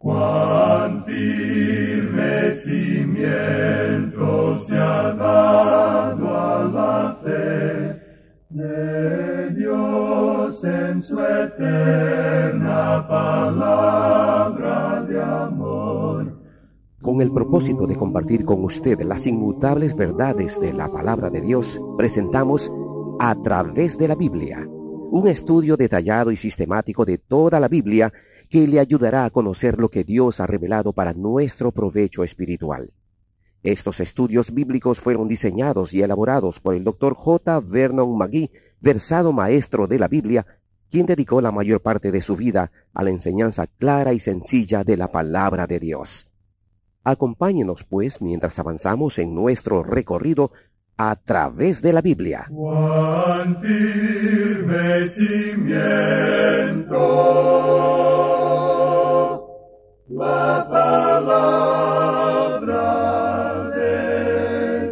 Cuán firme cimiento se ha dado a la fe de Dios en su eterna palabra de amor. Con el propósito de compartir con usted las inmutables verdades de la palabra de Dios, presentamos A Través de la Biblia, un estudio detallado y sistemático de toda la Biblia que le ayudará a conocer lo que Dios ha revelado para nuestro provecho espiritual. Estos estudios bíblicos fueron diseñados y elaborados por el Dr. J. Vernon McGee, versado maestro de la Biblia, quien dedicó la mayor parte de su vida a la enseñanza clara y sencilla de la palabra de Dios. Acompáñenos, pues, mientras avanzamos en nuestro recorrido a través de la Biblia. Cuán firme cimiento la palabra de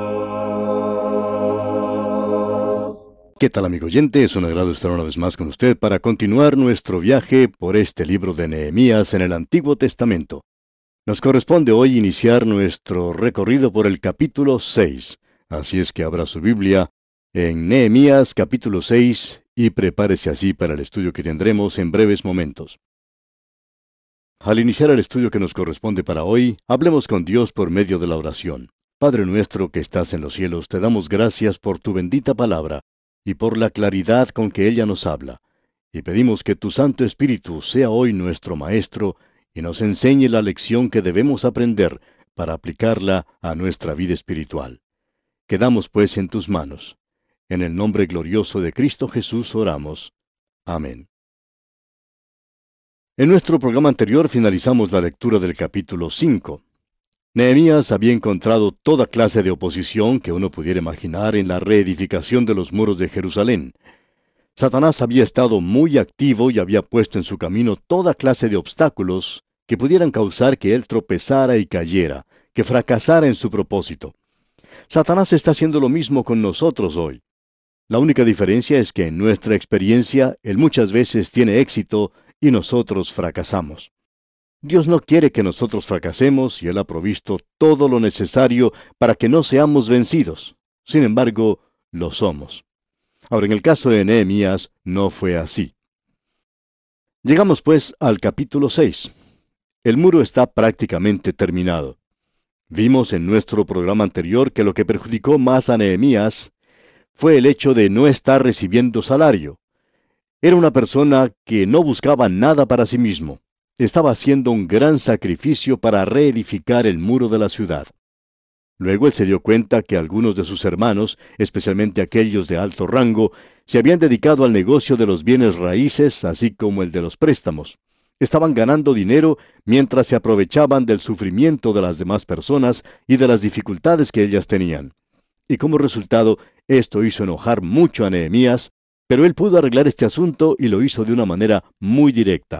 Dios. ¿Qué tal, amigo oyente? Es un agrado estar una vez más con usted para continuar nuestro viaje por este libro de Nehemías en el Antiguo Testamento. Nos corresponde hoy iniciar nuestro recorrido por el capítulo 6. Así es que abra su Biblia en Nehemías capítulo 6 y prepárese así para el estudio que tendremos en breves momentos. Al iniciar el estudio que nos corresponde para hoy, hablemos con Dios por medio de la oración. Padre nuestro que estás en los cielos, te damos gracias por tu bendita palabra y por la claridad con que ella nos habla. Y pedimos que tu Santo Espíritu sea hoy nuestro Maestro y nos enseñe la lección que debemos aprender para aplicarla a nuestra vida espiritual. Quedamos pues en tus manos. En el nombre glorioso de Cristo Jesús oramos. Amén. En nuestro programa anterior finalizamos la lectura del capítulo 5. Nehemías había encontrado toda clase de oposición que uno pudiera imaginar en la reedificación de los muros de Jerusalén. Satanás había estado muy activo y había puesto en su camino toda clase de obstáculos que pudieran causar que él tropezara y cayera, que fracasara en su propósito. Satanás está haciendo lo mismo con nosotros hoy. La única diferencia es que en nuestra experiencia él muchas veces tiene éxito y nosotros fracasamos. Dios no quiere que nosotros fracasemos y él ha provisto todo lo necesario para que no seamos vencidos. Sin embargo, lo somos. Ahora, en el caso de Nehemías, no fue así. Llegamos pues al capítulo 6. El muro está prácticamente terminado. Vimos en nuestro programa anterior que lo que perjudicó más a Nehemías fue el hecho de no estar recibiendo salario. Era una persona que no buscaba nada para sí mismo. Estaba haciendo un gran sacrificio para reedificar el muro de la ciudad. Luego él se dio cuenta que algunos de sus hermanos, especialmente aquellos de alto rango, se habían dedicado al negocio de los bienes raíces, así como el de los préstamos. Estaban ganando dinero mientras se aprovechaban del sufrimiento de las demás personas y de las dificultades que ellas tenían. Y como resultado, esto hizo enojar mucho a Nehemías, pero él pudo arreglar este asunto y lo hizo de una manera muy directa.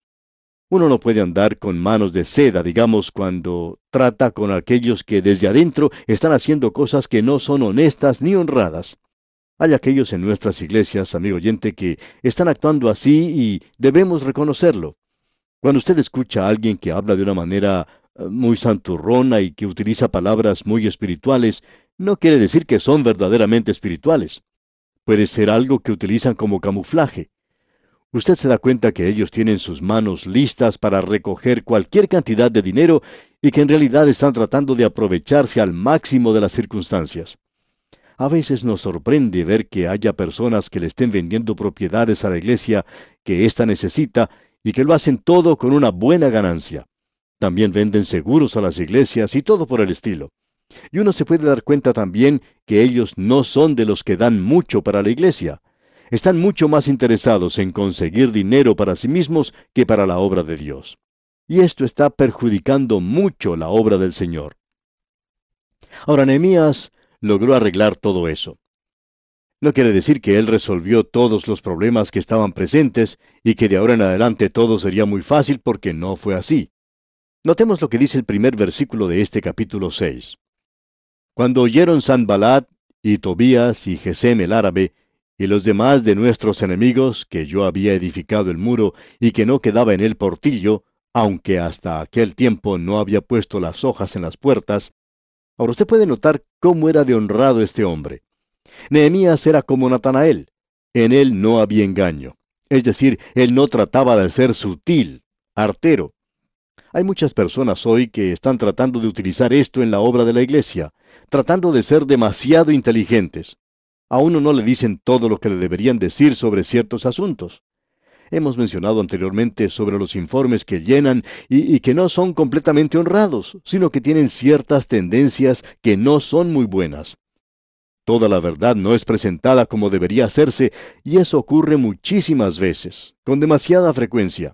Uno no puede andar con manos de seda, digamos, cuando trata con aquellos que desde adentro están haciendo cosas que no son honestas ni honradas. Hay aquellos en nuestras iglesias, amigo oyente, que están actuando así y debemos reconocerlo. Cuando usted escucha a alguien que habla de una manera muy santurrona y que utiliza palabras muy espirituales, no quiere decir que son verdaderamente espirituales. Puede ser algo que utilizan como camuflaje. Usted se da cuenta que ellos tienen sus manos listas para recoger cualquier cantidad de dinero y que en realidad están tratando de aprovecharse al máximo de las circunstancias. A veces nos sorprende ver que haya personas que le estén vendiendo propiedades a la iglesia que ésta necesita y que lo hacen todo con una buena ganancia. También venden seguros a las iglesias y todo por el estilo. Y uno se puede dar cuenta también que ellos no son de los que dan mucho para la iglesia. Están mucho más interesados en conseguir dinero para sí mismos que para la obra de Dios. Y esto está perjudicando mucho la obra del Señor. Ahora, Nehemías logró arreglar todo eso. No quiere decir que él resolvió todos los problemas que estaban presentes y que de ahora en adelante todo sería muy fácil, porque no fue así. Notemos lo que dice el primer versículo de este capítulo 6. Cuando oyeron Sanballat y Tobías y Gesem el árabe y los demás de nuestros enemigos que yo había edificado el muro y que no quedaba en él portillo, aunque hasta aquel tiempo no había puesto las hojas en las puertas. Ahora usted puede notar cómo era de honrado este hombre. Nehemías era como Natanael. En él no había engaño. Es decir, él no trataba de ser sutil, artero. Hay muchas personas hoy que están tratando de utilizar esto en la obra de la iglesia, tratando de ser demasiado inteligentes. A uno no le dicen todo lo que le deberían decir sobre ciertos asuntos. Hemos mencionado anteriormente sobre los informes que llenan y que no son completamente honrados, sino que tienen ciertas tendencias que no son muy buenas. Toda la verdad no es presentada como debería hacerse, y eso ocurre muchísimas veces, con demasiada frecuencia.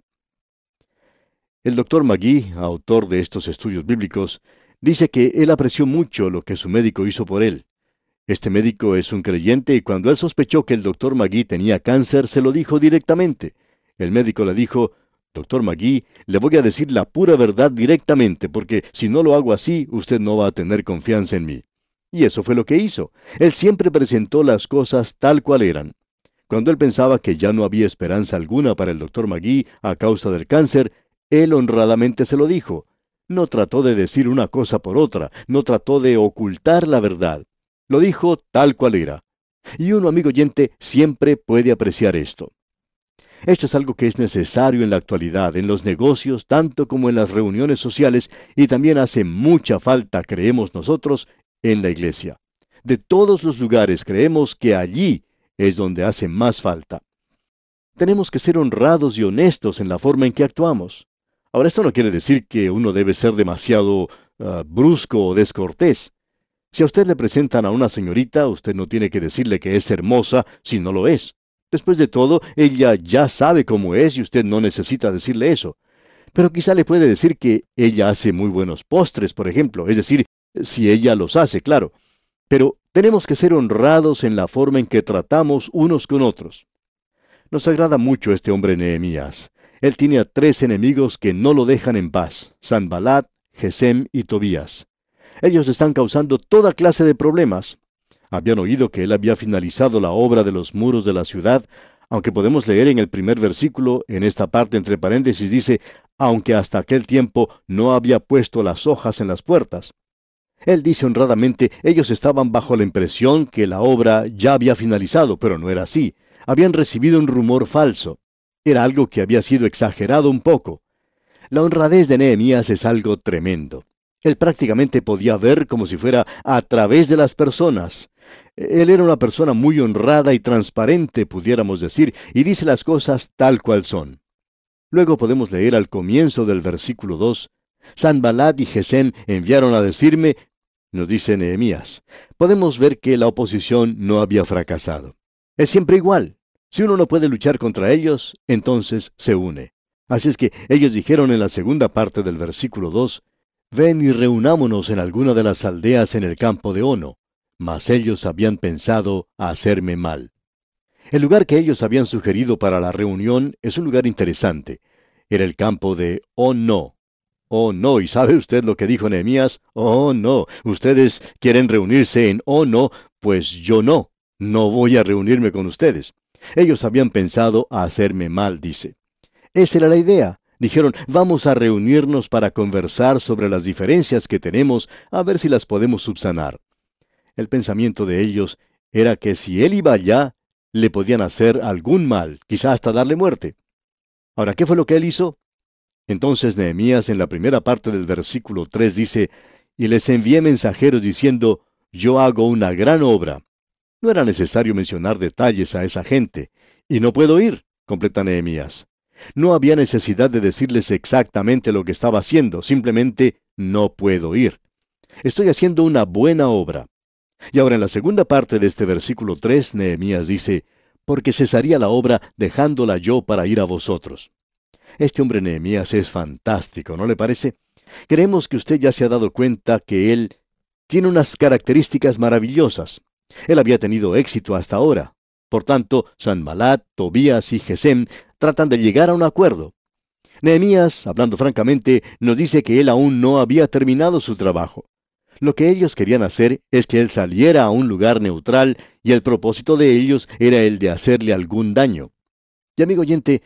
El Dr. McGee, autor de estos estudios bíblicos, dice que él apreció mucho lo que su médico hizo por él. Este médico es un creyente y cuando él sospechó que el Dr. McGee tenía cáncer, se lo dijo directamente. El médico le dijo: Dr. McGee, le voy a decir la pura verdad directamente, porque si no lo hago así, usted no va a tener confianza en mí. Y eso fue lo que hizo. Él siempre presentó las cosas tal cual eran. Cuando él pensaba que ya no había esperanza alguna para el Dr. McGee a causa del cáncer, él honradamente se lo dijo. No trató de decir una cosa por otra, no trató de ocultar la verdad. Lo dijo tal cual era. Y uno, amigo oyente, siempre puede apreciar esto. Esto es algo que es necesario en la actualidad, en los negocios, tanto como en las reuniones sociales, y también hace mucha falta, creemos nosotros, en la iglesia. De todos los lugares creemos que allí es donde hace más falta. Tenemos que ser honrados y honestos en la forma en que actuamos. Ahora, esto no quiere decir que uno debe ser demasiado brusco o descortés. Si a usted le presentan a una señorita, usted no tiene que decirle que es hermosa si no lo es. Después de todo, ella ya sabe cómo es y usted no necesita decirle eso. Pero quizá le puede decir que ella hace muy buenos postres, por ejemplo, es decir, si ella los hace, claro. Pero tenemos que ser honrados en la forma en que tratamos unos con otros. Nos agrada mucho este hombre Nehemías. Él tiene a 3 enemigos que no lo dejan en paz: Sanballat, Gesem y Tobías. Ellos están causando toda clase de problemas. Habían oído que él había finalizado la obra de los muros de la ciudad, aunque podemos leer en el primer versículo, en esta parte entre paréntesis dice, aunque hasta aquel tiempo no había puesto las hojas en las puertas. Él dice honradamente, ellos estaban bajo la impresión que la obra ya había finalizado, pero no era así. Habían recibido un rumor falso. Era algo que había sido exagerado un poco. La honradez de Nehemías es algo tremendo. Él prácticamente podía ver como si fuera a través de las personas. Él era una persona muy honrada y transparente, pudiéramos decir, y dice las cosas tal cual son. Luego podemos leer al comienzo del versículo 2, Sanballat y Gesem enviaron a decirme, nos dice Nehemías. Podemos ver que la oposición no había fracasado. Es siempre igual. Si uno no puede luchar contra ellos, entonces se une. Así es que ellos dijeron en la segunda parte del versículo 2, ven y reunámonos en alguna de las aldeas en el campo de Ono. Mas ellos habían pensado hacerme mal. El lugar que ellos habían sugerido para la reunión es un lugar interesante. Era el campo de Ono. Oh, no, ¿y sabe usted lo que dijo Nehemías? Oh, no, ustedes quieren reunirse en Ono, pues yo no. No voy a reunirme con ustedes. Ellos habían pensado hacerme mal, dice. Esa era la idea. Dijeron, vamos a reunirnos para conversar sobre las diferencias que tenemos, a ver si las podemos subsanar. El pensamiento de ellos era que si él iba allá, le podían hacer algún mal, quizá hasta darle muerte. Ahora, ¿qué fue lo que él hizo? Entonces Nehemías en la primera parte del versículo 3 dice, y les envié mensajeros diciendo, yo hago una gran obra. No era necesario mencionar detalles a esa gente. Y no puedo ir, completa Nehemías. No había necesidad de decirles exactamente lo que estaba haciendo, simplemente no puedo ir. Estoy haciendo una buena obra. Y ahora en la segunda parte de este versículo 3, Nehemías dice, porque cesaría la obra dejándola yo para ir a vosotros. Este hombre Nehemías es fantástico, ¿no le parece? Creemos que usted ya se ha dado cuenta que él tiene unas características maravillosas. Él había tenido éxito hasta ahora. Por tanto, Sanballat, Tobías y Gesem tratan de llegar a un acuerdo. Nehemías, hablando francamente, nos dice que él aún no había terminado su trabajo. Lo que ellos querían hacer es que él saliera a un lugar neutral y el propósito de ellos era el de hacerle algún daño. Y amigo oyente,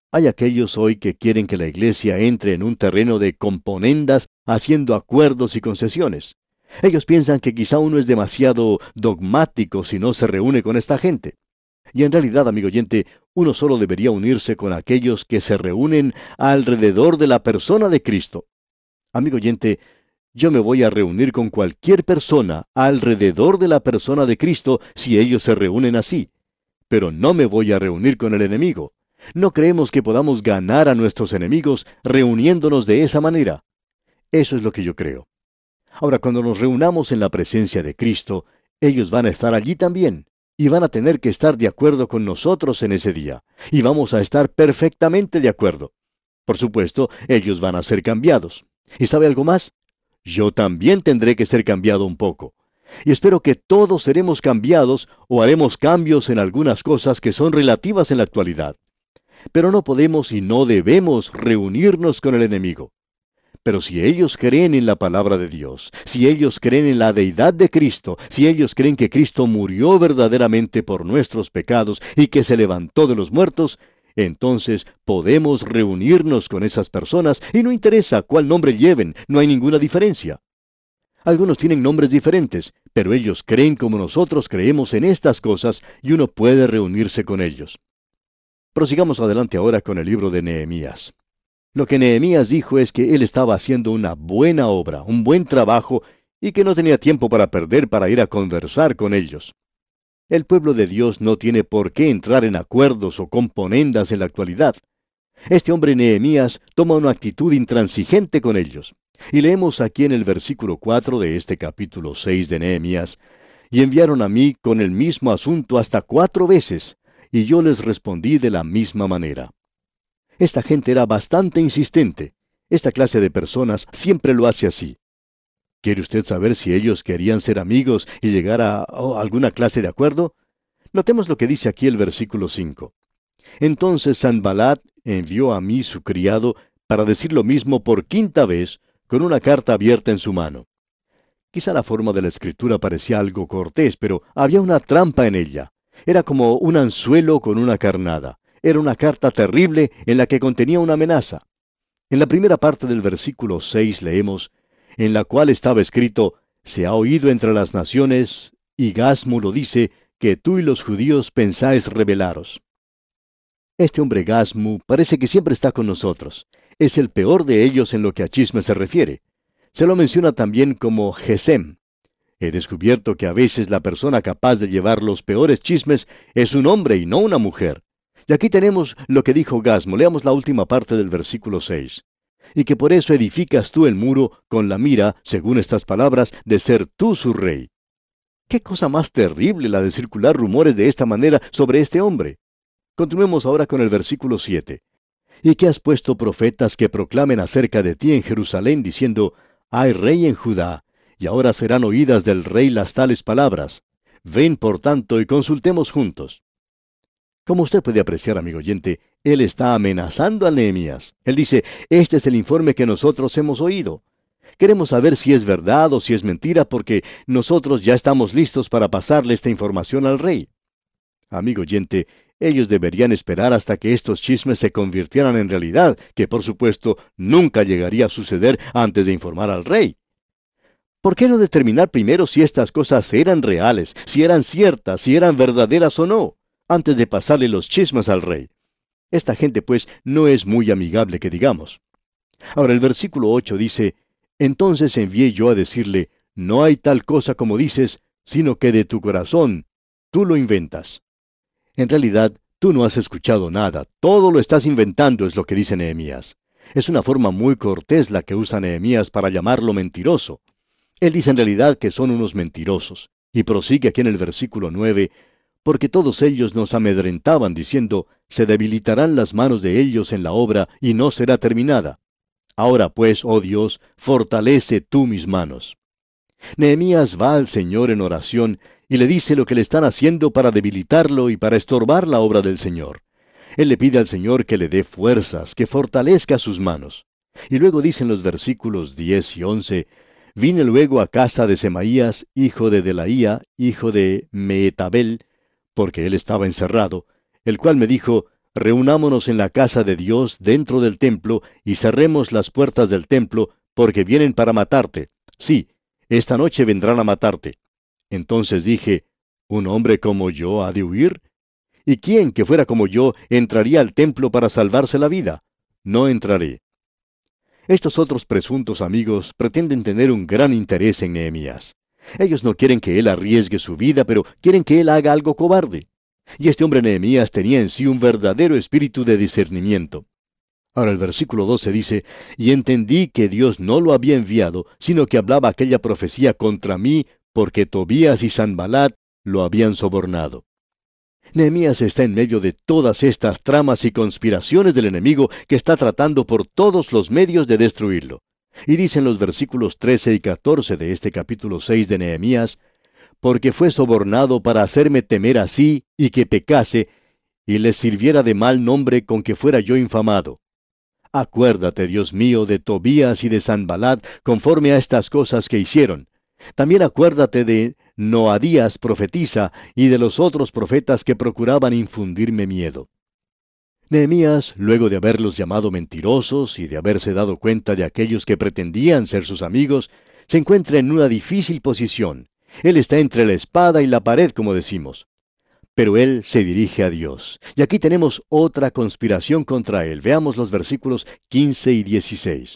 Hay aquellos hoy que quieren que la iglesia entre en un terreno de componendas, haciendo acuerdos y concesiones. Ellos piensan que quizá uno es demasiado dogmático si no se reúne con esta gente. Y en realidad, amigo oyente, uno solo debería unirse con aquellos que se reúnen alrededor de la persona de Cristo. Amigo oyente, yo me voy a reunir con cualquier persona alrededor de la persona de Cristo si ellos se reúnen así. Pero no me voy a reunir con el enemigo. No creemos que podamos ganar a nuestros enemigos reuniéndonos de esa manera. Eso es lo que yo creo. Ahora, cuando nos reunamos en la presencia de Cristo, ellos van a estar allí también, y van a tener que estar de acuerdo con nosotros en ese día, y vamos a estar perfectamente de acuerdo. Por supuesto, ellos van a ser cambiados. ¿Y sabe algo más? Yo también tendré que ser cambiado un poco. Y espero que todos seremos cambiados o haremos cambios en algunas cosas que son relativas en la actualidad. Pero no podemos y no debemos reunirnos con el enemigo. Pero si ellos creen en la palabra de Dios, si ellos creen en la deidad de Cristo, si ellos creen que Cristo murió verdaderamente por nuestros pecados y que se levantó de los muertos, entonces podemos reunirnos con esas personas y no interesa cuál nombre lleven, no hay ninguna diferencia. Algunos tienen nombres diferentes, pero ellos creen como nosotros creemos en estas cosas y uno puede reunirse con ellos. Prosigamos adelante ahora con el libro de Nehemías. Lo que Nehemías dijo es que él estaba haciendo una buena obra, un buen trabajo, y que no tenía tiempo para perder para ir a conversar con ellos. El pueblo de Dios no tiene por qué entrar en acuerdos o componendas en la actualidad. Este hombre Nehemías toma una actitud intransigente con ellos. Y leemos aquí en el versículo 4 de este capítulo 6 de Nehemías: «Y enviaron a mí con el mismo asunto hasta 4 veces, y yo les respondí de la misma manera». Esta gente era bastante insistente. Esta clase de personas siempre lo hace así. ¿Quiere usted saber si ellos querían ser amigos y llegar a alguna clase de acuerdo? Notemos lo que dice aquí el versículo 5. «Entonces Sanballat envió a mí su criado para decir lo mismo por 5ª vez, con una carta abierta en su mano». Quizá la forma de la escritura parecía algo cortés, pero había una trampa en ella. Era como un anzuelo con una carnada. Era una carta terrible en la que contenía una amenaza. En la primera parte del versículo 6 leemos: «En la cual estaba escrito: se ha oído entre las naciones, y Gasmu lo dice, que tú y los judíos pensáis rebelaros». Este hombre Gasmu parece que siempre está con nosotros. Es el peor de ellos en lo que a chisme se refiere. Se lo menciona también como Gesem. He descubierto que a veces la persona capaz de llevar los peores chismes es un hombre y no una mujer. Y aquí tenemos lo que dijo Gasmu. Leamos la última parte del versículo 6. «Y que por eso edificas tú el muro con la mira, según estas palabras, de ser tú su rey». ¿Qué cosa más terrible la de circular rumores de esta manera sobre este hombre? Continuemos ahora con el versículo 7. «Y que has puesto profetas que proclamen acerca de ti en Jerusalén, diciendo: hay rey en Judá, y ahora serán oídas del rey las tales palabras. Ven, por tanto, y consultemos juntos». Como usted puede apreciar, amigo oyente, él está amenazando a Nehemías. Él dice: este es el informe que nosotros hemos oído. Queremos saber si es verdad o si es mentira, porque nosotros ya estamos listos para pasarle esta información al rey. Amigo oyente, ellos deberían esperar hasta que estos chismes se convirtieran en realidad, que por supuesto nunca llegaría a suceder antes de informar al rey. ¿Por qué no determinar primero si estas cosas eran reales, si eran ciertas, si eran verdaderas o no, antes de pasarle los chismes al rey? Esta gente, pues, no es muy amigable que digamos. Ahora el versículo 8 dice: «Entonces envié yo a decirle: no hay tal cosa como dices, sino que de tu corazón tú lo inventas». En realidad, tú no has escuchado nada, todo lo estás inventando, es lo que dice Nehemías. Es una forma muy cortés la que usa Nehemías para llamarlo mentiroso. Él dice en realidad que son unos mentirosos, y prosigue aquí en el versículo 9: «Porque todos ellos nos amedrentaban, diciendo: se debilitarán las manos de ellos en la obra, y no será terminada. Ahora pues, oh Dios, fortalece tú mis manos». Nehemías va al Señor en oración y le dice lo que le están haciendo para debilitarlo y para estorbar la obra del Señor. Él le pide al Señor que le dé fuerzas, que fortalezca sus manos. Y luego dicen los versículos 10 y 11: «Vine luego a casa de Semaías, hijo de Delaía, hijo de Mehetabel, porque él estaba encerrado, el cual me dijo: reunámonos en la casa de Dios dentro del templo y cerremos las puertas del templo, porque vienen para matarte. Sí, esta noche vendrán a matarte. Entonces dije, ¿un hombre como yo ha de huir? ¿Y quién que fuera como yo entraría al templo para salvarse la vida? No entraré. Estos otros presuntos amigos pretenden tener un gran interés en Nehemías. Ellos no quieren que él arriesgue su vida, pero quieren que él haga algo cobarde. Y este hombre Nehemías tenía en sí un verdadero espíritu de discernimiento. Ahora el versículo 12 dice, y entendí que Dios no lo había enviado, sino que hablaba aquella profecía contra mí, porque Tobías y Sanbalat lo habían sobornado. Nehemías está en medio de todas estas tramas y conspiraciones del enemigo que está tratando por todos los medios de destruirlo. Y dicen los versículos 13 y 14 de este capítulo 6 de Nehemías, porque fue sobornado para hacerme temer así y que pecase, y les sirviera de mal nombre con que fuera yo infamado. Acuérdate, Dios mío, de Tobías y de Sanbalat, conforme a estas cosas que hicieron. También acuérdate de Noadías profetisa y de los otros profetas que procuraban infundirme miedo. Nehemías, luego de haberlos llamado mentirosos y de haberse dado cuenta de aquellos que pretendían ser sus amigos, se encuentra en una difícil posición. Él está entre la espada y la pared, como decimos. Pero él se dirige a Dios. Y aquí tenemos otra conspiración contra él. Veamos los versículos 15 y 16.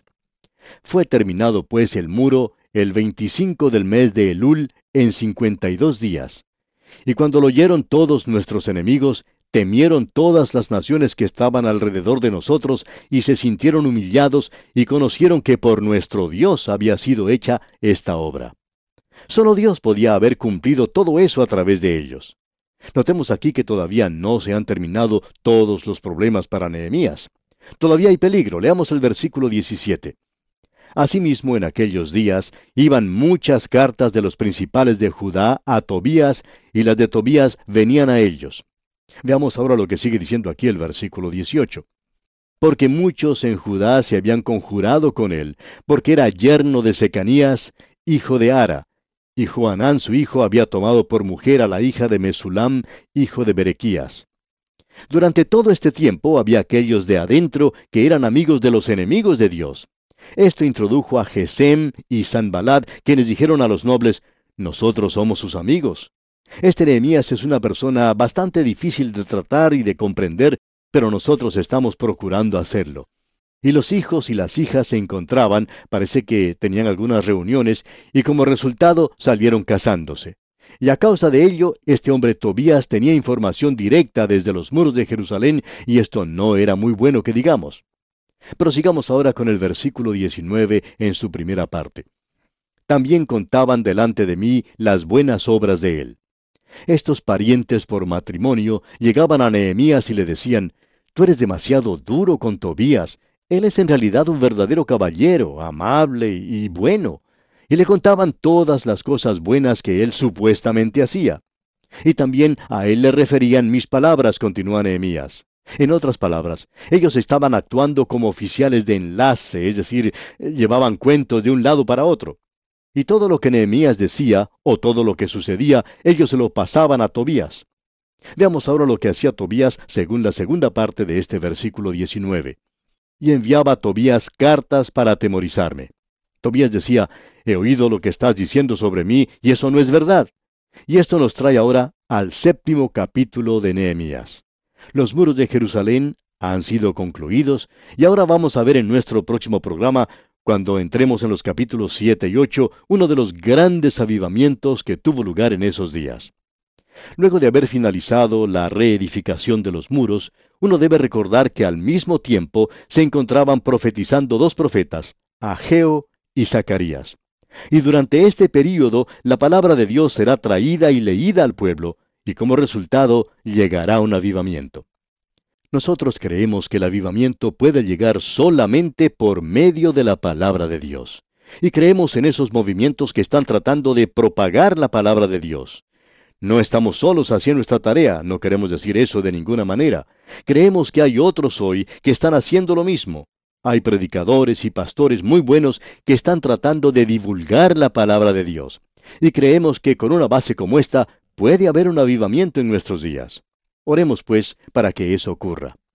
Fue terminado pues el muro el 25 del mes de Elul en 52 días. Y cuando lo oyeron todos nuestros enemigos, temieron todas las naciones que estaban alrededor de nosotros y se sintieron humillados y conocieron que por nuestro Dios había sido hecha esta obra. Solo Dios podía haber cumplido todo eso a través de ellos. Notemos aquí que todavía no se han terminado todos los problemas para Nehemías. Todavía hay peligro. Leamos el versículo 17. Asimismo, en aquellos días iban muchas cartas de los principales de Judá a Tobías, y las de Tobías venían a ellos. Veamos ahora lo que sigue diciendo aquí el versículo 18. Porque muchos en Judá se habían conjurado con él, porque era yerno de Secanías, hijo de Ara, y Johanán su hijo había tomado por mujer a la hija de Mesulam, hijo de Berequías. Durante todo este tiempo había aquellos de adentro que eran amigos de los enemigos de Dios. Esto introdujo a Gesem y Sanbalat, quienes dijeron a los nobles, nosotros somos sus amigos. Este Nehemías es una persona bastante difícil de tratar y de comprender, pero nosotros estamos procurando hacerlo. Y los hijos y las hijas se encontraban, parece que tenían algunas reuniones, y como resultado salieron casándose. Y a causa de ello, este hombre Tobías tenía información directa desde los muros de Jerusalén, y esto no era muy bueno que digamos. Prosigamos ahora con el versículo 19 en su primera parte. También contaban delante de mí las buenas obras de él. Estos parientes por matrimonio llegaban a Nehemías y le decían, tú eres demasiado duro con Tobías. Él es en realidad un verdadero caballero, amable y bueno. Y le contaban todas las cosas buenas que él supuestamente hacía. Y también a él le referían mis palabras, continúa Nehemías. En otras palabras, ellos estaban actuando como oficiales de enlace, es decir, llevaban cuentos de un lado para otro. Y todo lo que Nehemías decía, o todo lo que sucedía, ellos se lo pasaban a Tobías. Veamos ahora lo que hacía Tobías según la segunda parte de este versículo 19. Y enviaba a Tobías cartas para atemorizarme. Tobías decía, he oído lo que estás diciendo sobre mí, y eso no es verdad. Y esto nos trae ahora al 7º capítulo de Nehemías. Los muros de Jerusalén han sido concluidos, y ahora vamos a ver en nuestro próximo programa, cuando entremos en los capítulos 7 y 8, uno de los grandes avivamientos que tuvo lugar en esos días. Luego de haber finalizado la reedificación de los muros, uno debe recordar que al mismo tiempo se encontraban profetizando dos profetas, Ageo y Zacarías. Y durante este período la palabra de Dios será traída y leída al pueblo, y como resultado llegará un avivamiento. Nosotros creemos que el avivamiento puede llegar solamente por medio de la palabra de Dios. Y creemos en esos movimientos que están tratando de propagar la palabra de Dios. No estamos solos haciendo esta tarea, no queremos decir eso de ninguna manera. Creemos que hay otros hoy que están haciendo lo mismo. Hay predicadores y pastores muy buenos que están tratando de divulgar la palabra de Dios. Y creemos que con una base como esta puede haber un avivamiento en nuestros días. Oremos pues para que eso ocurra.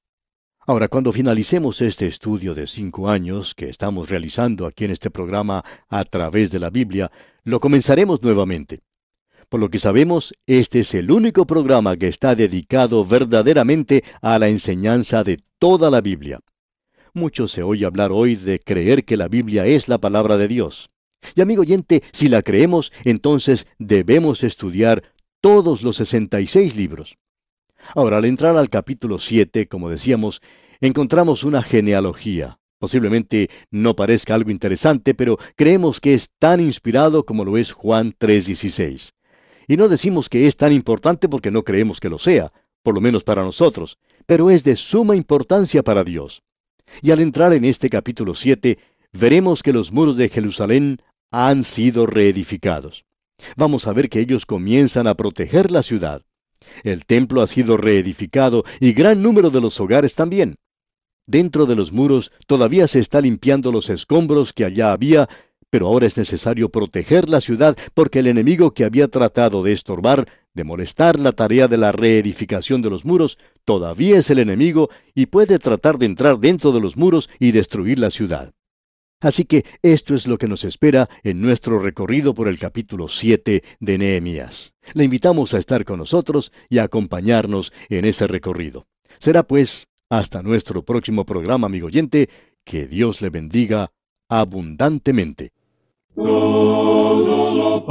Ahora, cuando finalicemos este estudio de 5 años que estamos realizando aquí en este programa a través de la Biblia, lo comenzaremos nuevamente. Por lo que sabemos, este es el único programa que está dedicado verdaderamente a la enseñanza de toda la Biblia. Mucho se oye hablar hoy de creer que la Biblia es la palabra de Dios. Y amigo oyente, si la creemos, entonces debemos estudiar todos los 66 libros. Ahora, al entrar al capítulo 7, como decíamos, encontramos una genealogía. Posiblemente no parezca algo interesante, pero creemos que es tan inspirado como lo es Juan 3:16. Y no decimos que es tan importante porque no creemos que lo sea, por lo menos para nosotros, pero es de suma importancia para Dios. Y al entrar en este capítulo 7, veremos que los muros de Jerusalén han sido reedificados. Vamos a ver que ellos comienzan a proteger la ciudad. El templo ha sido reedificado y gran número de los hogares también. Dentro de los muros todavía se está limpiando los escombros que allá había, pero ahora es necesario proteger la ciudad porque el enemigo que había tratado de estorbar, de molestar la tarea de la reedificación de los muros, todavía es el enemigo y puede tratar de entrar dentro de los muros y destruir la ciudad. Así que esto es lo que nos espera en nuestro recorrido por el capítulo 7 de Nehemías. Le invitamos a estar con nosotros y a acompañarnos en ese recorrido. Será pues hasta nuestro próximo programa, amigo oyente, que Dios le bendiga abundantemente. Todo lo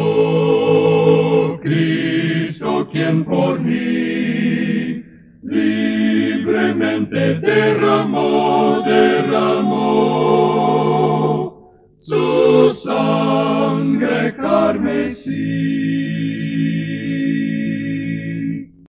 pagó Cristo quien por mí libremente derramó su sangre carmesí.